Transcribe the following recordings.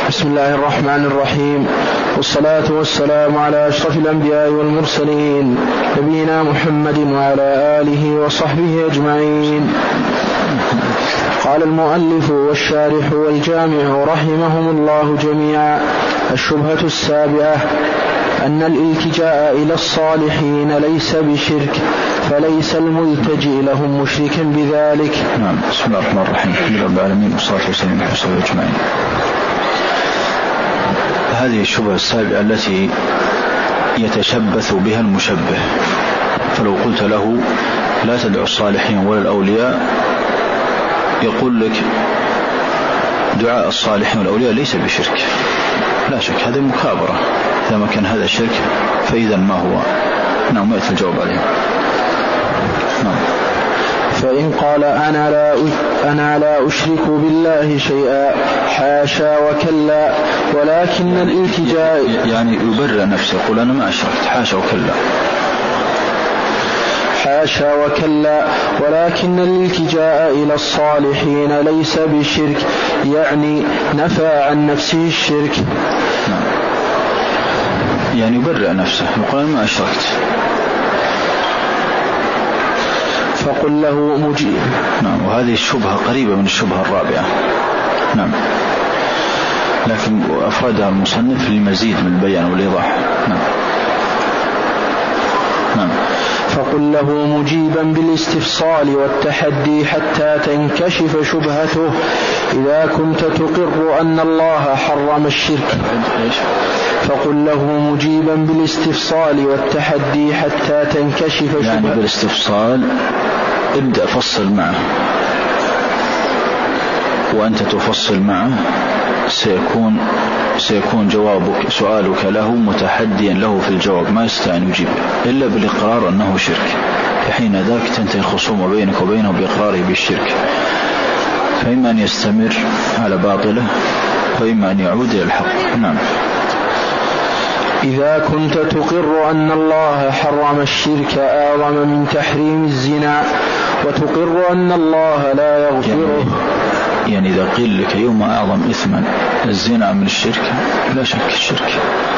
بسم الله الرحمن الرحيم، والصلاة والسلام على أشرف الأنبياء والمرسلين نبينا محمد وعلى آله وصحبه أجمعين. قال المؤلف والشارح والجامع رحمهم الله جميعا: الشبهة السابعة أن الالتجاء إلى الصالحين ليس بشرك، فليس الملتجئ لهم مشركا بذلك. نعم. بسم الله الرحمن الرحيم، الحمد لله رب العالمين، والصلاة والسلام على رسول الله أجمعين. هذه الشبهة السابعة التي يتشبث بها المشبه، فلو قلت له لا تدعو الصالحين ولا الأولياء، يقول لك دعاء الصالحين والأولياء ليس بشرك. لا شك هذه مكابرة، إذا ما كان هذا شرك فإذا ما هو؟ نعم، يأتي الجواب عليه. نعم. فإن قال أنا لا أشرك بالله شيئا، حاشا وكلا، ولكن الالتجاء يعني يبرئ نفسه، يقول أنا ما أشركت، حاشا وكلا. حاشا وكلا، ولكن الالتجاء إلى الصالحين ليس بشرك، يعني نفى عن نفسه الشرك. نعم. يعني يبرئ نفسه، يقول أنا ما أشركت. فقل له مجيب. نعم. وهذه الشبهة قريبة من الشبهة الرابعة. نعم، لكن أفردها المصنف لمزيد من البيان والإيضاح. نعم. نعم. فقل له مجيبا بالاستفصال والتحدي حتى تنكشف شبهته: إذا كنت تقر أن الله حرم الشرك. فقل له مجيبا بالاستفصال والتحدي حتى تنكشف شبهته. يعني بالاستفصال ابدأ فصل معه، وأنت تفصل معه سيكون جوابك سؤالك له متحديا له في الجواب، ما يستطيع يجيب إلا بالإقرار أنه شرك، فحين ذاك تنتهي الخصومة بينك وبينه بإقراره بالشرك، فإما أن يستمر على باطله وإما أن يعود إلى الحق. نعم. إذا كنت تقر أن الله حرم الشرك أعظم من تحريم الزنا، وتقر أن الله لا يغفره. يعني إذا قيل لك يوم أعظم إثما الزنا من الشرك، لا شك الشرك،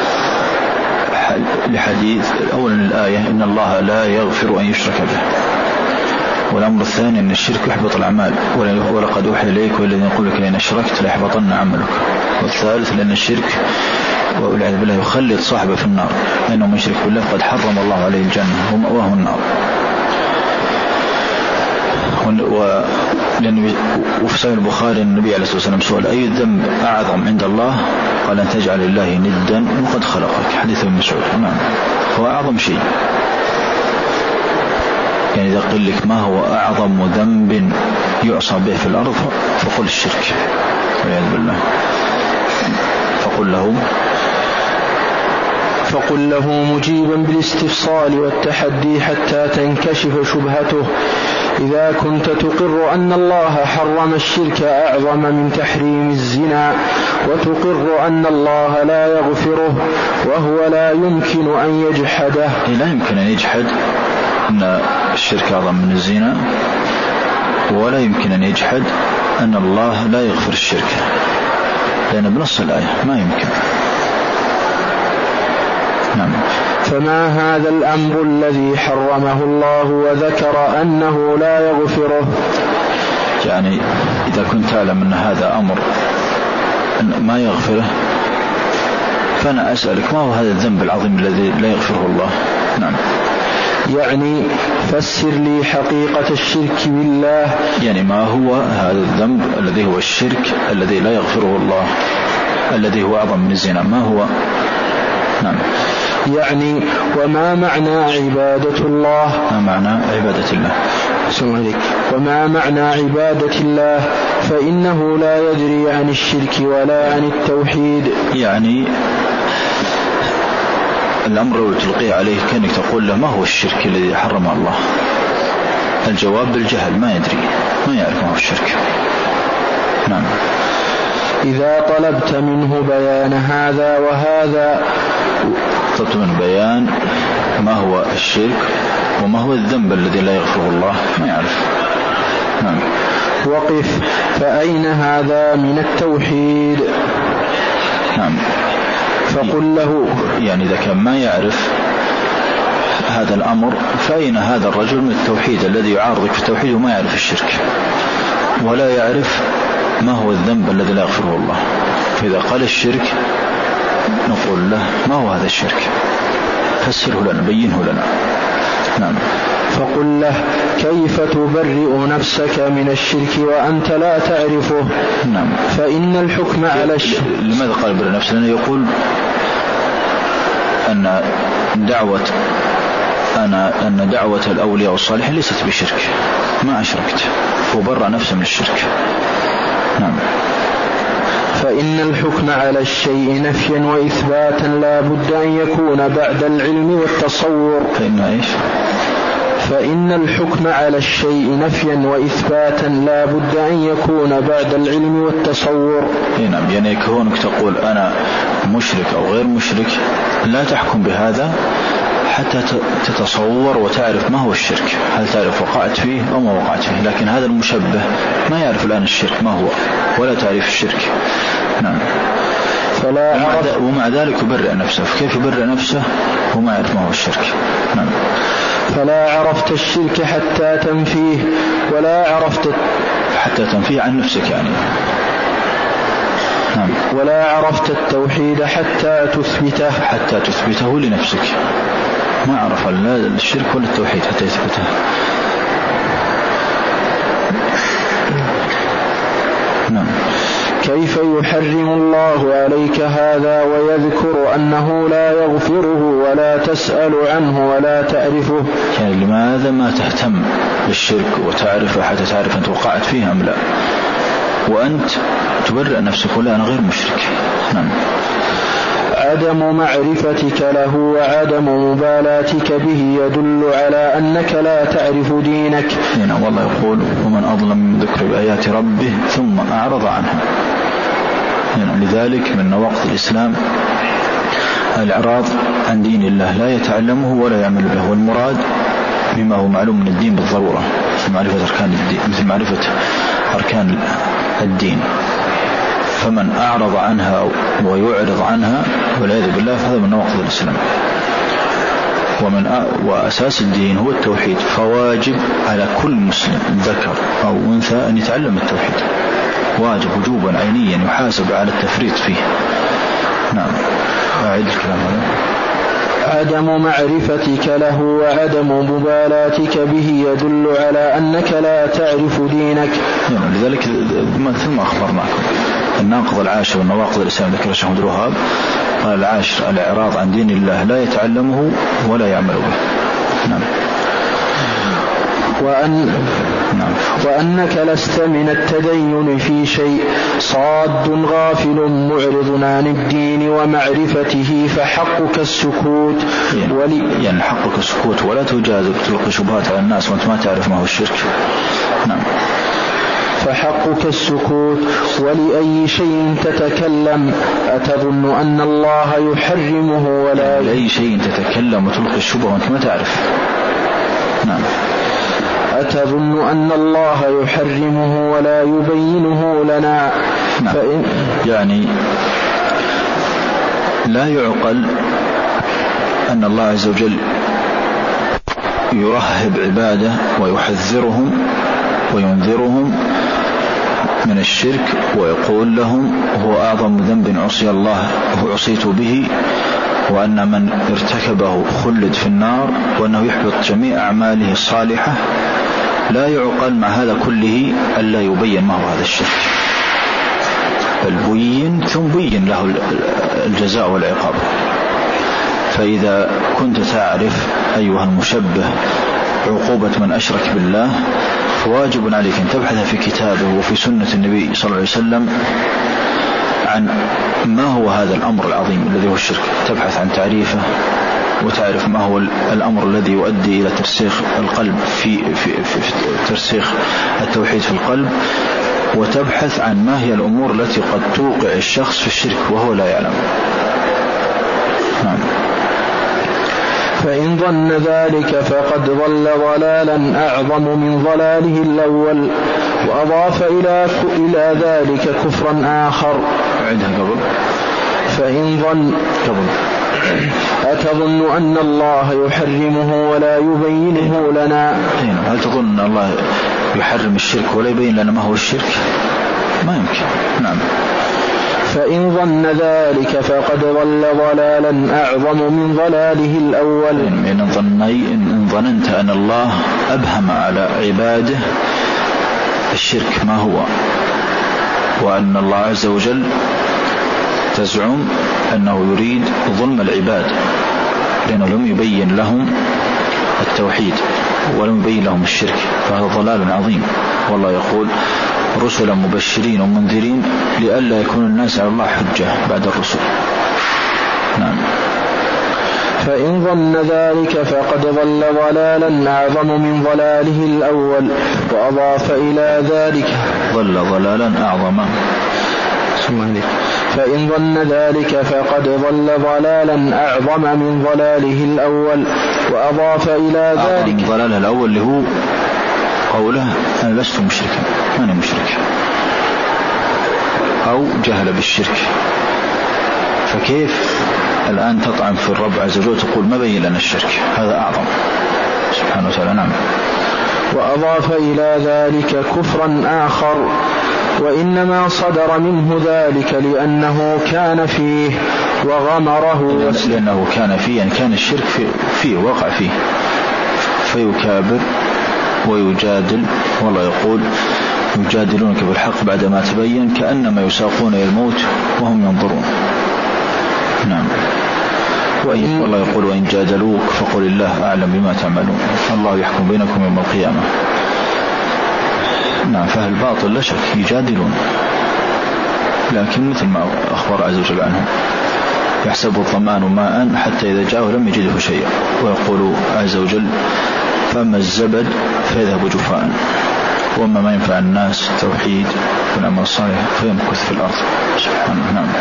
لحديث أولا الآية إن الله لا يغفر أن يشرك به، والأمر الثاني أن الشرك يحبط الأعمال، ولقد أوحي إليك والذين يقول لك لئن أشركت ليحبطن عملك. والثالث لأن الشرك والعياذ بالله يخلد صاحبه في النار، لأنه من يشرك بالله قد حرم الله عليه الجنة ومأواه النار. وفي صحيح البخاري النبي عليه الصلاة والسلام سؤال: أي الذنب أعظم عند الله؟ قال أن تجعل لله ندا وقد خلقك، حديث ابن مسعود. نعم. هو أعظم شيء. يعني إذا قل لك ما هو أعظم ذنب يعصى به في الأرض، فقل الشرك والعياذ بالله. فقل له مجيبا بالاستفصال والتحدي حتى تنكشف شبهته: إذا كنت تقر أن الله حرم الشرك أعظم من تحريم الزنا، وتقر أن الله لا يغفره، وهو لا يمكن أن يجحده. لا يمكن أن يجحد أن الشرك أعظم من الزنا، ولا يمكن أن يجحد أن الله لا يغفر الشرك، لأن بنص الآية ما يمكن. نعم. فما هذا الأمر الذي حرمه الله وذكر أنه لا يغفره؟ يعني إذا كنت تعلم أن هذا أمر ما يغفره، فأنا أسألك ما هو هذا الذنب العظيم الذي لا يغفره الله؟ نعم. يعني فسر لي حقيقة الشرك بالله. يعني ما هو هذا الذنب الذي هو الشرك الذي لا يغفره الله، الذي هو أعظم من الزنا، ما هو؟ نعم. يعني وما معنى عبادة الله؟ ما معنى عبادة الله؟ وما معنى عبادة الله؟ فإنه لا يدري عن الشرك ولا عن التوحيد. يعني الأمر لو تلقيه عليه كأنك تقول له ما هو الشرك الذي حرم الله؟ الجواب بالجهل، ما يدري، ما يعرف ما هو الشرك. نعم. إذا طلبت منه بيان هذا وهذا، طلبت منه بيان ما هو الشرك وما هو الذنب الذي لا يغفره الله، ما يعرف. وقف، فأين هذا من التوحيد؟ نعم. فقل له يعني إذا كان ما يعرف هذا الأمر فأين هذا الرجل من التوحيد الذي يعارضك في التوحيد وما يعرف الشرك ولا يعرف ما هو الذنب الذي لا يغفره الله؟ فإذا قال الشرك نقول له ما هو هذا الشرك؟ فسره لنا، بينه لنا. نعم. فقل له كيف تبرئ نفسك من الشرك وأنت لا تعرفه؟ نعم. فإن الحكم على الشرك. لماذا قال برئ نفسه؟ لأنه يقول أن دعوة الأولياء والصالحين ليست بشرك، ما أشركت، وبرأ نفسه من الشرك. نعم. فإن الحكم على الشيء نفيا وإثباتا لا بد أن يكون بعد العلم والتصور. فإن الحكم على الشيء نفيا وإثباتا لا بد أن يكون بعد العلم والتصور. نعم. يعني كونك تقول أنا مشرك أو غير مشرك لا تحكم بهذا حتى تتصور وتعرف ما هو الشرك، هل تعرف وقعت فيه أو ما وقعت فيه. لكن هذا المشبه ما يعرف الآن الشرك ما هو ولا تعرف الشرك. نعم. ومع ذلك يبرئ نفسه. كيف يبرئ نفسه وما يعرف ما هو الشرك؟ نعم. فلا عرفت الشرك حتى تنفيه ولا عرفت حتى تنفيه عن نفسك يعني. نعم. ولا عرفت التوحيد حتى تثبته لنفسك. ما عرف لا الشرك ولا التوحيد حتى يثبته. نعم. كيف يحرم الله عليك هذا ويذكر أنه لا يغفره ولا تسأل عنه ولا تعرفه؟ يعني لماذا ما تهتم بالشرك وتعرفه حتى تعرف أنت وقعت فيه أم لا، وأنت تبرئ نفسك ولا أنا غير مشرك؟ نعم. عدم معرفتك له وعدم مبالاتك به يدل على أنك لا تعرف دينك. نعم. والله يقول ومن أظلم من ذكر بآيات ربه ثم أعرض عنها. يعني لذلك من نواقض الإسلام الإعراض عن دين الله، لا يتعلمه ولا يعمل به. والمراد بما هو معلوم من الدين بالضرورة مثل معرفة أركان الدين. فمن أعرض عنها ويعرض عنها والعياذ بالله فهذا من نواقض الإسلام. وأساس الدين هو التوحيد، فواجب على كل مسلم ذكر أو أنثى أن يتعلم التوحيد، واجب وجوبا عينيا يحاسب على التفريط فيه. نعم. أعيد الكلام هذا. عدم معرفتك له وعدم مبالاتك به يدل على أنك لا تعرف دينك. نعم. لذلك ثم أخبرناكم الناقض العاشر من نواقض الإسلام ذكر الشيخ عبد الوهاب قال العاشر الإعراض عن دين الله لا يتعلمه ولا يعمل به. نعم. وأنك لست من التدين في شيء، صاد غافل معرض عن الدين ومعرفته، فحقك السكوت. يعني حقك السكوت ولا تجازك تلقي شبهات على الناس وأنت ما تعرف ما هو الشرك. نعم. فحقك السكوت. ولأي شيء تتكلم أتظن أن الله يحرمه ولا لأي شيء تتكلم وتلقي الشبهة وأنت ما تعرف. نعم. أتظن أن الله يحرمه ولا يبينه لنا. نعم. يعني لا يعقل أن الله عز وجل يرهب عباده ويحذرهم وينذرهم من الشرك ويقول لهم هو أعظم ذنب عصي الله وعصيت به، وأن من ارتكبه خلد في النار، وأنه يحبط جميع أعماله الصالحة. لا يعقل مع هذا كله ألا يبين ما هو هذا الشرك، بل بين ثم بين له الجزاء والعقاب. فإذا كنت تعرف أيها المشبه عقوبة من أشرك بالله فواجب عليك أن تبحث في كتابه وفي سنة النبي صلى الله عليه وسلم عن ما هو هذا الأمر العظيم الذي هو الشرك، تبحث عن تعريفه وتعرف ما هو الأمر الذي يؤدي إلى ترسيخ القلب في ترسيخ التوحيد في القلب، وتبحث عن ما هي الأمور التي قد توقع الشخص في الشرك وهو لا يعلم. نعم. فإن ظن ذلك فقد ضل ضلالا أعظم من ضلاله الأول، وأضاف إلى ذلك كفرا آخر. فإن ظن أتظن أن الله يحرمه ولا يبينه لنا؟ هل تظن أن الله يحرم الشرك ولا يبين لنا ما هو الشرك؟ ما يمكن. نعم. فإن ظن ذلك فقد ضل ضلالا أعظم من ضلاله الأول. إن ظننت أن الله أبهم على عباده الشرك ما هو، وأن الله عز وجل تزعم أنه يريد ظلم العباد لأنه لم يبين لهم التوحيد ولم يبين لهم الشرك، فهذا ضلال عظيم. والله يقول رسلا مبشرين ومنذرين لئلا يكون الناس على الله حجة بعد الرسل. نعم. فإن ظن ذلك فقد ضل ضلالا أعظم من ضلاله الأول. وأضاف إلى ذلك ضل ضلالا أعظم. فإن ظن ذلك فقد ضل ضلالا أعظم من ضلاله الأول. وأضاف إلى ذلك ضلاله الأول اللي هو قوله أنا لست مشركا، أنا مشرك، أو جهل بالشرك. فكيف الآن تطعن في الرب عز وجل تقول ما بين لنا الشرك؟ هذا أعظم سبحانه وتعالى. نعم. وأضاف إلى ذلك كفرا آخر، وإنما صدر منه ذلك لأنه كان فيه وغمره. لأنه كان فيه، يعني كان الشرك فيه وقع فيه، فيكابر ويجادل. والله يقول يجادلونك بالحق بعدما تبين كأنما يساقون إلى الموت وهم ينظرون. نعم. والله يقول وإن جادلوك فقل الله أعلم بما تعملون، الله يحكم بينكم يوم القيامة. نعم. فهل باطل لا شك يجادلون، لكن مثل ما أخبر عز وجل عنهم يحسب الظمآن ماء حتى إذا جاءه لم يجده شيئا، ويقول عز وجل فأما الزبد فيذهب جفاء، وأما ما ينفع الناس التوحيد والعمل الصالح فيمكث في الأرض. سبحانه. نعم.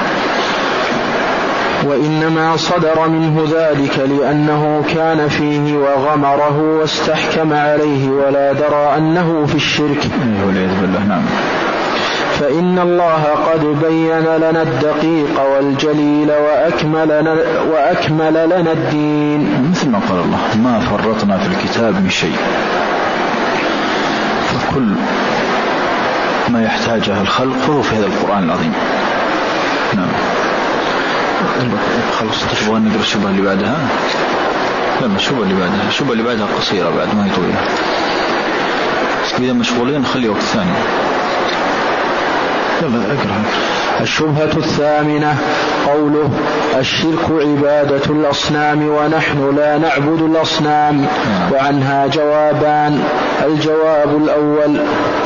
وإنما صدر منه ذلك لأنه كان فيه وغمره واستحكم عليه ولا درى أنه في الشرك. والعياذ بالله. نعم. فإن الله قد بين لنا الدقيق والجليل وأكمل لنا الدين، مثل ما قال الله ما فرطنا في الكتاب من شيء، فكل ما يحتاجه الخلق فهو في هذا القرآن العظيم. نعم. خلص. تبغى نقرأ الشبهة اللي بعدها؟ لا، الشبهة اللي بعدها قصيرة بعد ما هي طويلة. إذا مشغولين خلي وقت ثاني. أقرأ. الشبهة الثامنة قوله الشرك عبادة الأصنام ونحن لا نعبد الأصنام. وعنها جوابان. الجواب الأول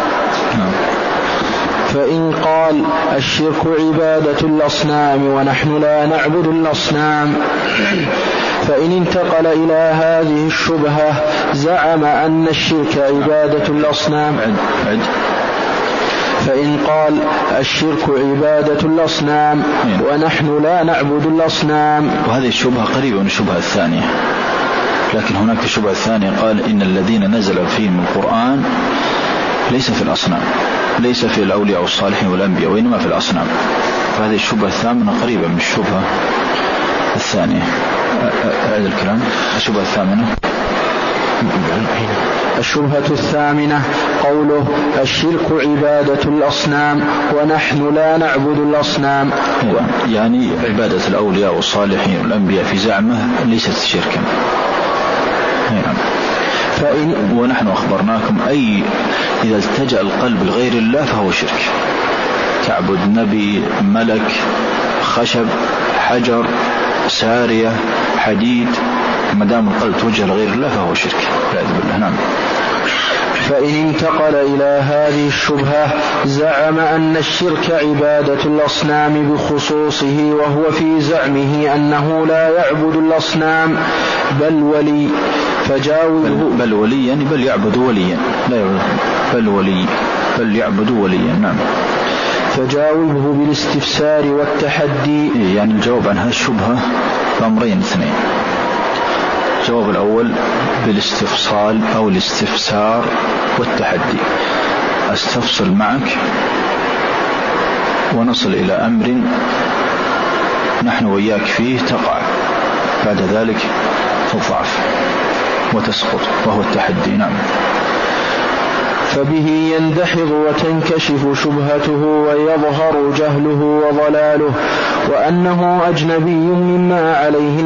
فإن قال الشرك عبادة الأصنام ونحن لا نعبد الأصنام، فإن انتقل إلى هذه الشبهة زعم أن الشرك عبادة الأصنام. فإن قال الشرك عبادة الأصنام ونحن لا نعبد الأصنام، وهذه الشبهة قريبة من الشبهة الثانية، لكن هناك الشبهة الثانية قال إن الذين نزل فيهم القرآن ليس في الأصنام، ليس في الأولياء والصالحين والأنبياء، وإنما في الأصنام. فهذه الشبهة الثامنة قريبة من الشبهة الثانية. هذا الكلام. الشبهة الثامنة الشبهة الثامنة قوله الشرك عبادة الأصنام ونحن لا نعبد الأصنام، يعني عبادة الأولياء والصالحين والأنبياء في زعمه ليست شركا. ونحن أخبرناكم أي إذا التجأ القلب لغير الله فهو شرك. تعبد نبي، ملك، خشب، حجر، سارية، حديد، ما دام القلب توجه لغير الله فهو شرك. نعم. فإن انتقل إلى هذه الشبهة زعم أن الشرك عبادة الأصنام بخصوصه، وهو في زعمه أنه لا يعبد الأصنام بل ولي، فجاوزه. بل ولي يعني بل يعبد وليا، لا يعبد بل ولي، بل يعبد وليا. نعم. فجاوبه بالاستفسار والتحدي. يعني الجواب عن هذه الشبهة بأمرين اثنين. الجواب الأول بالاستفصال أو الاستفسار والتحدي، أستفصل معك ونصل إلى أمر نحن وإياك فيه تقع بعد ذلك في الضعف وتسقط، وهو التحدي. نعم. فبه يندحض وتنكشف شبهته ويظهر جهله وضلاله، وأنه أجنبي مما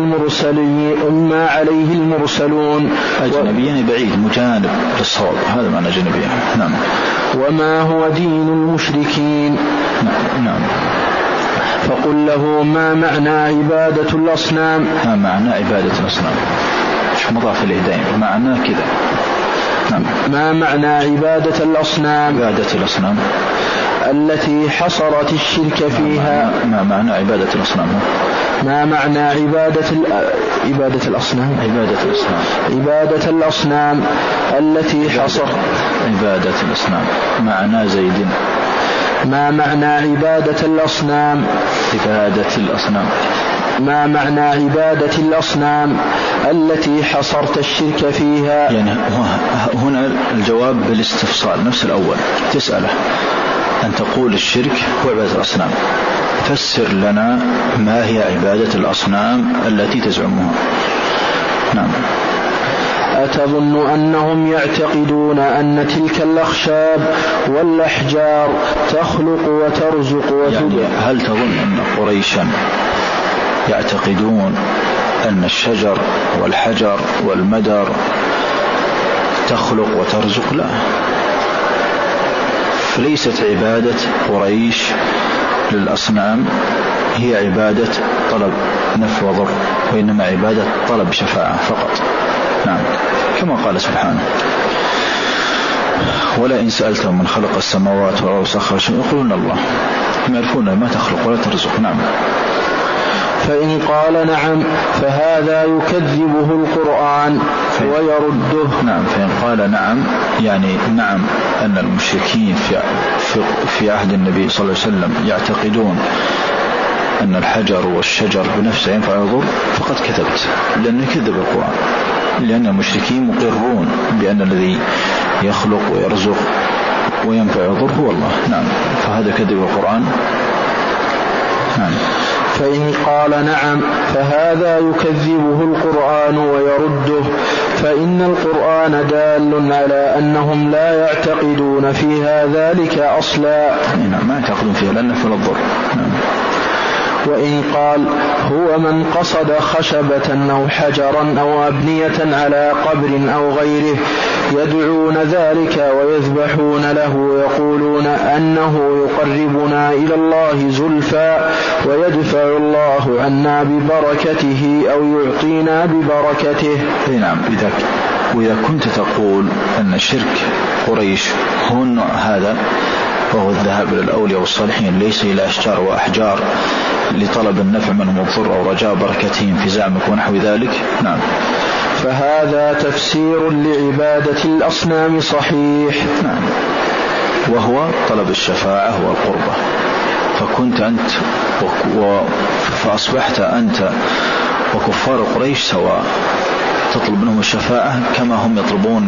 عليه المرسلون. أجنبي بعيد مجانب للصواب، هذا معنى أجنبي. نعم. وما هو دين المشركين. نعم. فقل له ما معنى عبادة الأصنام. ما معنى عبادة الأصنام؟ مش مضاف إليه دائما، معناه كذا. نعم. ما معنى عبادة الأصنام؟ عبادة الأصنام التي حصرت الشرك فيها. ما معنى عبادة الأصنام؟ ما معنى عبادة الأصنام؟ عبادة الأصنام التي حصر. عبادة الأصنام معنى زيد. ما معنى عبادة الأصنام؟ عبادة الأصنام. ما معنى عبادة الأصنام التي حصرت الشرك فيها؟ يعني هنا الجواب بالاستفصال، نفس الأول تسأله أن تقول الشرك هو عبادة الأصنام، فسر لنا ما هي عبادة الأصنام التي تزعمها. نعم. أتظن أنهم يعتقدون أن تلك الأخشاب والأحجار تخلق وترزق يعني هل تظن أن قريشا يعتقدون أن الشجر والحجر والمدر تخلق وترزق؟ لا، فليست عبادة قريش للأصنام هي عبادة طلب نفع وضر، وإنما عبادة طلب شفاعة فقط. نعم. كما قال سبحانه: ولا إن سألتهم من خلق السماوات والأرض سخر شيء يقولون الله، هم يعرفون ما تخلق ولا ترزق. نعم. فإن قال نعم فهذا يكذبه القرآن ويرده. نعم. فإن قال نعم يعني نعم أن المشركين في عهد النبي صلى الله عليه وسلم يعتقدون أن الحجر والشجر بنفسه ينفع ويضر، فقد كذبت، لأنه كذب القرآن، لأن المشركين مقرون بأن الذي يخلق ويرزق وينفع ويضر هو الله. نعم. فهذا كذب القرآن. نعم. فإن قال نعم فهذا يكذبه القرآن ويرده، فإن القرآن دال على أنهم لا يعتقدون فيها ذلك أصلا. نعم. ما يعتقدون فيها لأنه فلا الضر. نعم. وإن قال هو من قصد خشبة أو حجرا أو أبنية على قبر أو غيره يدعون ذلك ويذبحون له يقولون أنه يقربنا إلى الله زلفى ويدفع الله عنا ببركته أو يعطينا ببركته. نعم. وإذا كنت تقول أن شرك قريش هن هذا، وهو الذهاب إلى الأولياء والصالحين ليس إلى أشجار وأحجار لطلب النفع منهم والضر أو رجاء بركتهم في زعمك ونحو ذلك. نعم. فهذا تفسير لعبادة الأصنام صحيح. نعم. وهو طلب الشفاعة والقربة. فكنت أنت فأصبحت أنت وكفار قريش سواء، تطلب منهم الشفاعة كما هم يطلبون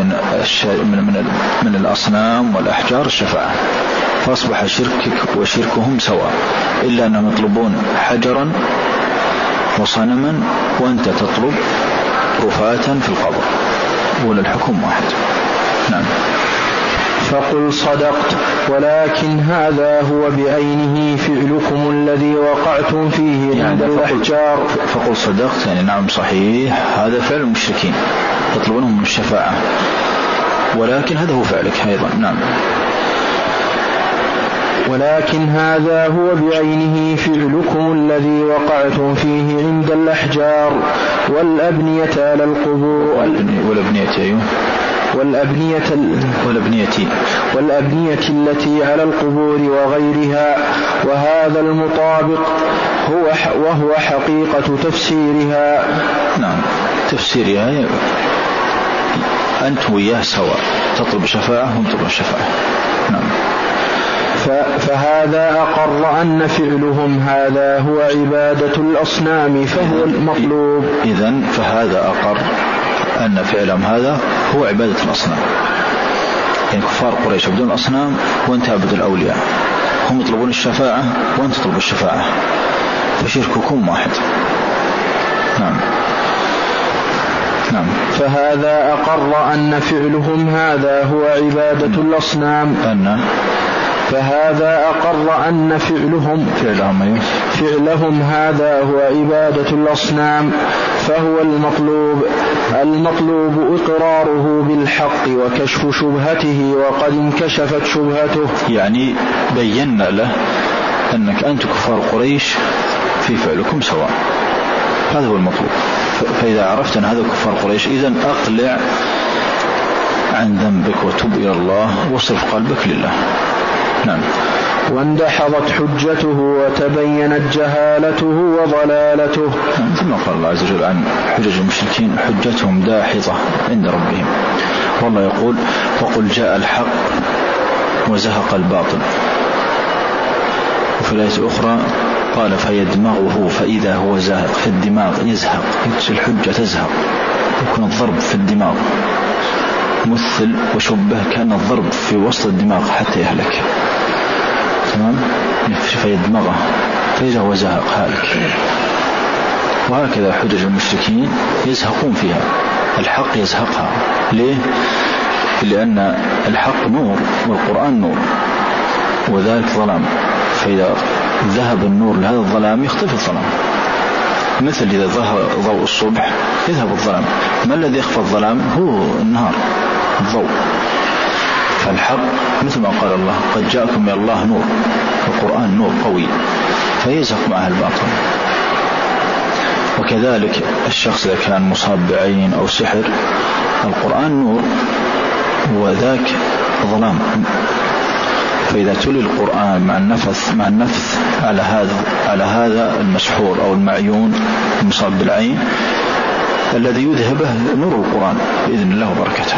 من الأصنام والأحجار الشفاعة، فأصبح شركك وشركهم سواء، إلا أنهم يطلبون حجرا وصنما وأنت تطلب رفاة في القبر، ولا الحكم واحد. نعم. فقل صدقت، ولكن هذا هو بعينه فعلكم الذي وقعتم فيه عند الأحجار. فقل صدقت يعني نعم صحيح، هذا فعل المشركين تطلبونهم من الشفاعة، ولكن هذا هو فعلك أيضا. نعم. ولكن هذا هو بعينه فعلكم الذي وقعتم فيه عند الأحجار والأبنية على القبور. والأبنية التي على القبور وغيرها، وهذا المطابق وهو حقيقة تفسيرها. نعم. تفسيرها أنت وياه سواء، تطلب شفاعة وهم تطلب الشفاعة. نعم. فهذا أقر أن فعلهم هذا هو عبادة الأصنام فهو المطلوب. إذن فهذا أقر أن فعلهم هذا هو عبادة الأصنام، يعني كفار قريش يعبدون الأصنام وأنت عبد الأولياء، هم يطلبون الشفاعة وأنت تطلب الشفاعة، فشرككم واحد. نعم. فهذا أقر أن فعلهم هذا هو عبادة الأصنام. فهذا أقر أن فعلهم هذا هو عبادة الأصنام، فهو المطلوب إقراره بالحق وكشف شبهته، وقد انكشفت شبهته. يعني بينا له أنك أنت كفار قريش في فعلكم سواء، هذا هو المطلوب. فإذا عرفت أن هذا كفار قريش إذن أقلع عن ذنبك وتب إلى الله واصرف قلبك لله. نعم. واندحضت حجته وتبينت جهالته وضلالته. ثم قال الله عز وجل عن حجج المشركين: حجتهم داحضة عند ربهم. والله يقول: وقل جاء الحق وزهق الباطل. وفي الآية الأخرى قال: فيدمغه فإذا هو زاهق. في الدماغ يزهق، الحجة تزهق، يكون الضرب في الدماغ، مثل وشبه كان الضرب في وسط الدماغ حتى يهلك. تمام؟ فيدمغه فإذا هو زاهق هالك. وهكذا حجج المشركين يزهقون فيها، الحق يزهقها. ليه؟ لأن الحق نور والقرآن نور وذلك ظلام، فإذا ذهب النور لهذا الظلام يختفي الظلام. مثل إذا ظهر ضوء الصبح يذهب الظلام. ما الذي يخفى الظلام؟ هو النهار، الضوء. فالحق مثل ما قال الله: قد جاءكم من الله نور. القرآن نور قوي فيزهق معه الباطل. وكذلك الشخص إذا كان مصاب بعين أو سحر، القرآن نور وذاك ظلام. فإذا تلي القرآن مع النفث على هذا المسحور أو المعيون المصاب بالعين، الذي يذهبه نور القرآن بإذن الله وبركاته.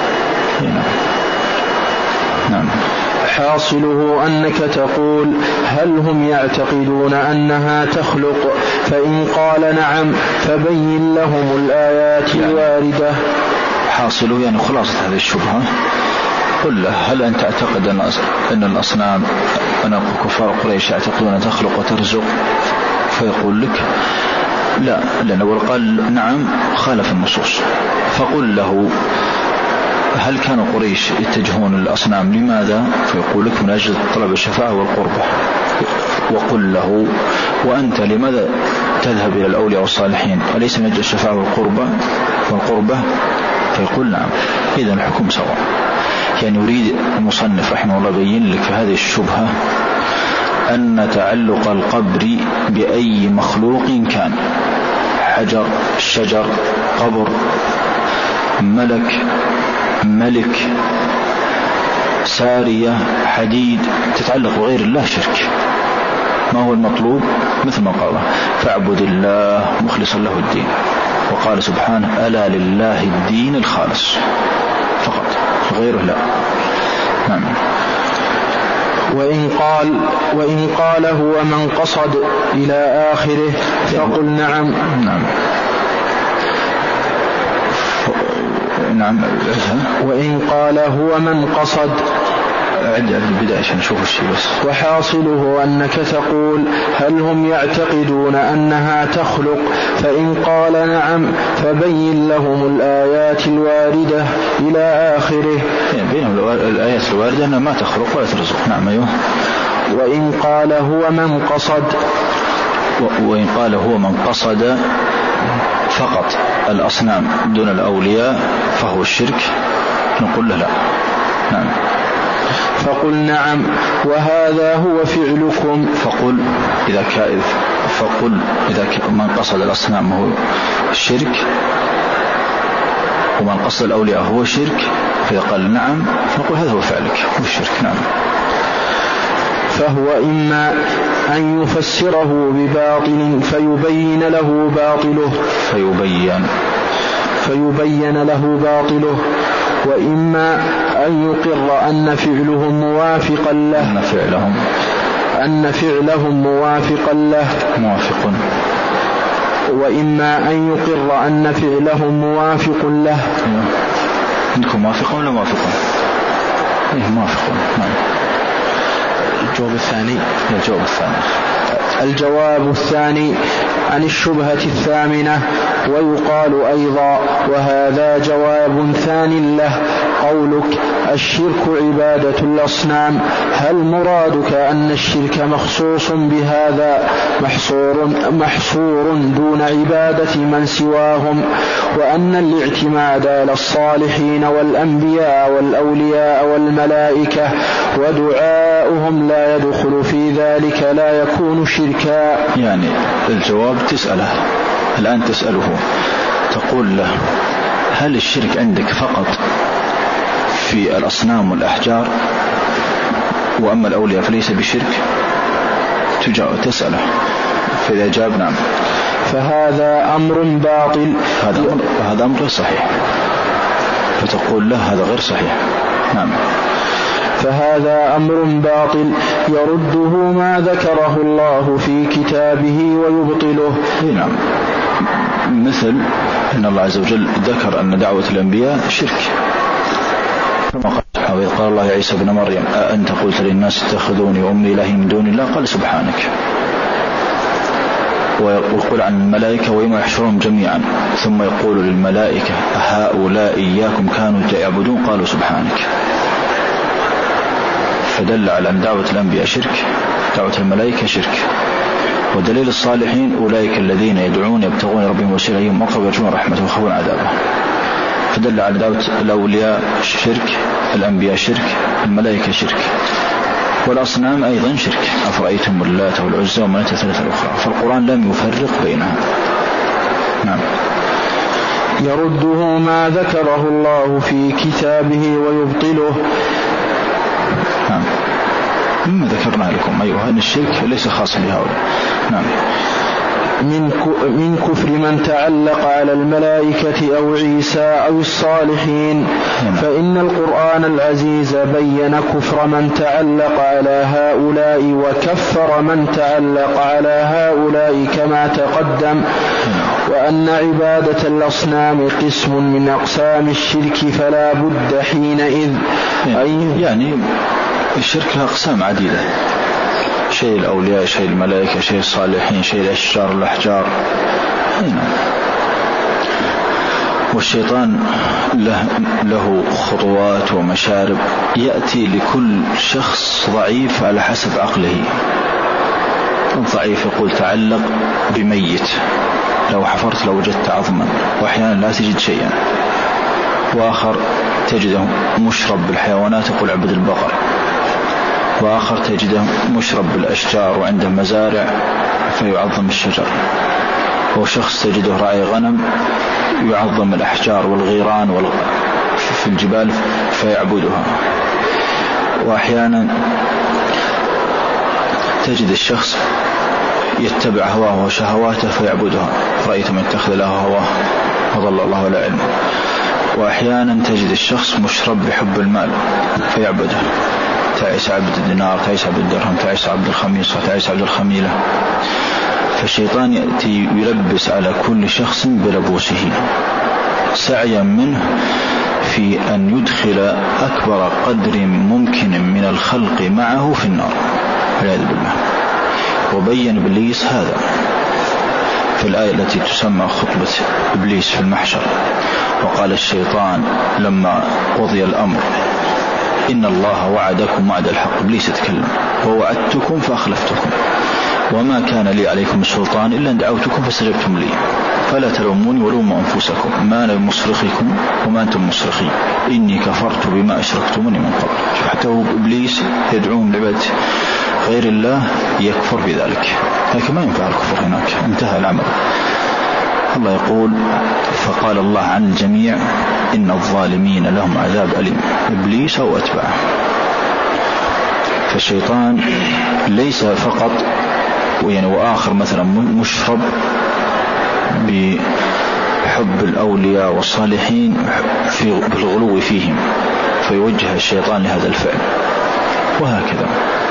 نعم. حاصله أنك تقول: هل هم يعتقدون أنها تخلق؟ فإن قال نعم فبين لهم الآيات الواردة. حاصله يعني خلاصة هذه الشبهة: قل له: هل أنت تعتقد أن الأصنام، أن كفار قريش يعتقدون تخلق وترزق؟ فيقول لك: لا، لأنه قال نعم خالف النصوص. فقل له: هل كان قريش يتجهون للأصنام لماذا؟ فيقول لك: من أجل طلب الشفاعة والقربة. وقل له: وأنت لماذا تذهب إلى الأولياء والصالحين؟ أليس من أجل الشفاعة والقربة؟ فيقول: نعم. إذن الحكم سواء. يعني يريد المصنف رحمه الله بيّن لك في هذه الشبهة أن تعلق القبر بأي مخلوق كان، حجر، شجر، قبر، ملك، سارية، حديد، تتعلق بغير الله شرك. ما هو المطلوب؟ مثل ما قال: فاعبد الله مخلصا له الدين. وقال سبحانه: ألا لله الدين الخالص فقط، غيره لا. نعم. وإن قال هو من قصد إلى آخره فقل نعم. وإن قال هو من قصد، عد البداية عشان نشوف الشيء بس. وحاصله أنك تقول: هل هم يعتقدون أنها تخلق؟ فإن قال نعم فبين لهم الآيات الواردة إلى آخره. يعني بينهم الآيات الواردة أنها ما تخلق ولا ترزق. نعم. أيوه. وإن قال هو من قصد فقط الأصنام دون الأولياء فهو الشرك، نقول له لا. نعم. فقل نعم وهذا هو فعلكم. فقل إذا من قصد الأصنام هو الشرك ومن قصد الأولياء هو شرك، فإذا قال نعم فنقول هذا هو فعلك هو الشرك. نعم. فهو إما أن يفسره بباطل فيبين له باطله، وإما أن يقر أن فعلهم موافقا له، أن فعلهم موافقا له، وإما أن يقر أن فعلهم موافق له. عندكم موافق ولا موافقون؟ موافقون. نعم. الجواب الثاني. الجواب الثاني الجواب الثاني عن الشبهة الثامنة. ويقال أيضا وهذا جواب ثان له قولك الشرك عبادة الأصنام، هل مرادك أن الشرك مخصوص بهذا محصور دون عبادة من سواهم، وأن الاعتماد على الصالحين والأنبياء والأولياء والملائكة ودعاؤهم لا يدخل في ذلك لا يكون شركا؟ يعني الجواب تسأله الآن، تسأله تقول له هل الشرك عندك فقط في الأصنام والأحجار وأما الأولياء فليس بشرك؟ تسأله، فإذا جاب نعم فهذا أمر باطل، هذا أمر صحيح، فتقول له هذا غير صحيح. نعم، فهذا أمر باطل يرده ما ذكره الله في كتابه ويبطله. نعم، مثل أن الله عز وجل ذكر أن دعوة الأنبياء شرك، كما قال الله يا عيسى ابن مريم أأنت قلت للناس اتخذوني وأمي إلهي من دون الله؟ قال سبحانك. ويقول عن الملائكة ويوم يحشرهم جميعا ثم يقول للملائكة أهؤلاء إياكم كانوا يعبدون؟ قالوا سبحانك. فدل على أن دعوة الأنبياء شرك، دعوة الملائكة شرك. ودليل الصالحين أولئك الذين يدعون يبتغون ربهم وسيلة أيهم أقرب يرجون رحمته ويخافون عذابه. فدل على دعوة الأولياء شرك، الأنبياء شرك، الملائكة شرك، والأصنام أيضا شرك. أفرأيتم اللات والعزى ومناة الثلاثة الأخرى. فالقرآن لم يفرق بينها. نعم. يرده ما ذكره الله في كتابه ويبطله. نعم، مما ذكرنا لكم أيها أن الشرك ليس خاصا بهؤلاء. نعم. من كفر من تعلق على الملائكة أو عيسى أو الصالحين، فإن القرآن العزيز بين كفر من تعلق على هؤلاء وكفر من تعلق على هؤلاء كما تقدم، وأن عبادة الأصنام قسم من أقسام الشرك فلا بد حينئذ. يعني الشرك له أقسام عديدة، شيء الأولياء، شيء الملائكة، شيء الصالحين، شيء الأشجار الأحجار. والشيطان له خطوات ومشارب، يأتي لكل شخص ضعيف على حسب عقله. الضعيف يقول تعلق بميت، لو حفرت لو وجدت عظما، وأحيانا لا تجد شيئا. وآخر تجده مشرب بالحيوانات يقول عبد البقر. وآخر تجده مشرب بالأشجار وعنده مزارع فيعظم الشجر. وشخص تجده راعي غنم يعظم الأحجار والغيران في الجبال فيعبدها. وأحيانا تجد الشخص يتبع هواه وشهواته فيعبدها. رأيت من اتخذ له هواه وضل الله ولا علم. وأحيانا تجد الشخص مشرب بحب المال فيعبده. تعيس عبد الدينار، تعيس عبد الدرهم، تعيس عبد الخميصة، تعيس عبد الخميلة. فالشيطان يأتي يلبس على كل شخص بلبوسه، سعيا منه في أن يدخل أكبر قدر ممكن من الخلق معه في النار والعياذ بالله. وبين إبليس هذا في الآية التي تسمى خطبة إبليس في المحشر. وقال الشيطان لما قضي الأمر إن الله وعدكم وعد الحق. إبليس يتكلم ووعدتكم فأخلفتكم وما كان لي عليكم السلطان إلا أن دعوتكم فاستجبتم لي فلا تلوموني ولوموا أنفسكم ما أنا بمصرخكم وما أنتم مصرخي إني كفرت بما أشركتموني من قبل. حتى إبليس يدعوهم لعبادة غير الله يكفر بذلك، لكن ما ينفع الكفر هناك، انتهى العمل. الله يقول فقال الله عن الجميع إن الظالمين لهم عذاب أليم، إبليس أو أتباعه. فالشيطان ليس فقط وآخر مثلا مشرب بحب الأولياء والصالحين بالغلو فيهم فيوجه الشيطان لهذا الفعل، وهكذا.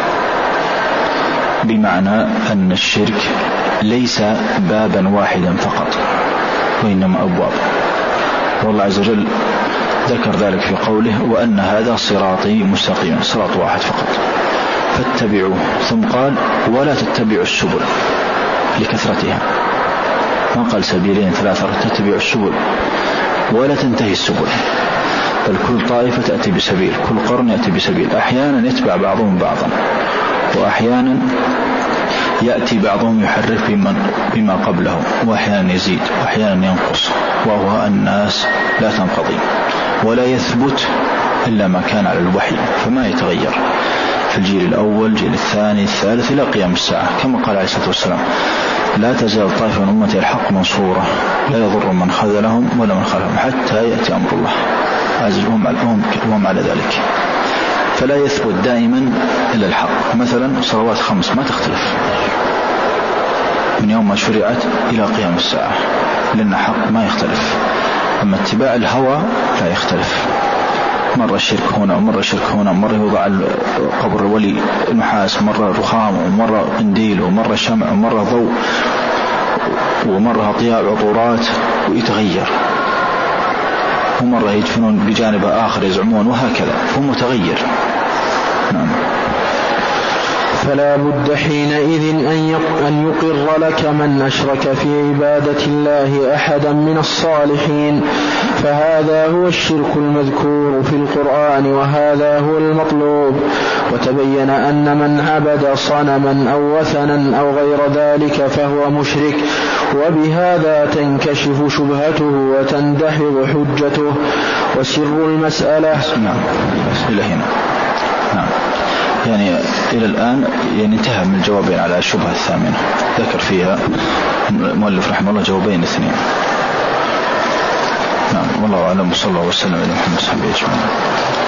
بمعنى أن الشرك ليس بابا واحدا فقط وإنما أبواب. والله عز وجل ذكر ذلك في قوله وأن هذا صراطي مستقيما، صراط واحد فقط. فاتبعوه، ثم قال ولا تتبعوا السبل لكثرتها، ما قال سبيلين ثلاثة، تتبعوا السبل ولا تنتهي السبل، بل كل طائفة تأتي بسبيل، كل قرن يأتي بسبيل. أحيانا يتبع بعضهم بعضا، وأحيانا يأتي بعضهم يحرف بما قبله، وأحيانا يزيد وأحيانا ينقص، وهو الناس لا تنقضي ولا يثبت إلا ما كان على الوحي، فما يتغير في الجيل الأول الجيل الثاني الثالث إلى قيام الساعة، كما قال عليه الصلاة والسلام لا تزال طائفة من أمتي الحق منصورة لا يضر من خذلهم ولا من خالفهم حتى يأتي أمر الله عز وجل وهم على ذلك. فلا يثبت دائما إلا الحق. مثلا صلوات 5 ما تختلف من يوم ما شرعت إلى قيام الساعة، لأن حق ما يختلف. أما اتباع الهوى لا يختلف، مرة الشرك هنا ومرة الشرك هنا، مرة يوضع قبر الولي نحاس، مرة رخام، ومرة قنديل، ومرة شمع، ومرة ضوء، ومرة أطياء عطورات، ويتغير، ومرة يدفنون بجانب آخر يزعمون، وهكذا هو متغير. نعم. فلا بد حينئذ أن يقر لك من أشرك في عبادة الله أحدا من الصالحين، فهذا هو الشرك المذكور في القرآن، وهذا هو المطلوب. وتبين أن من عبد صنما أو وثنا أو غير ذلك فهو مشرك، وبهذا تنكشف شبهته وتندحض حجته. وسر المسألة إلى هنا. نعم. يعني إلى الآن انتهى من الجوابين على الشبهة الثامنة، ذكر فيها المؤلف رحمه الله جوابين اثنين. نعم، والله أعلم، صلى الله وسلم على محمد صلى الله عليه وسلم.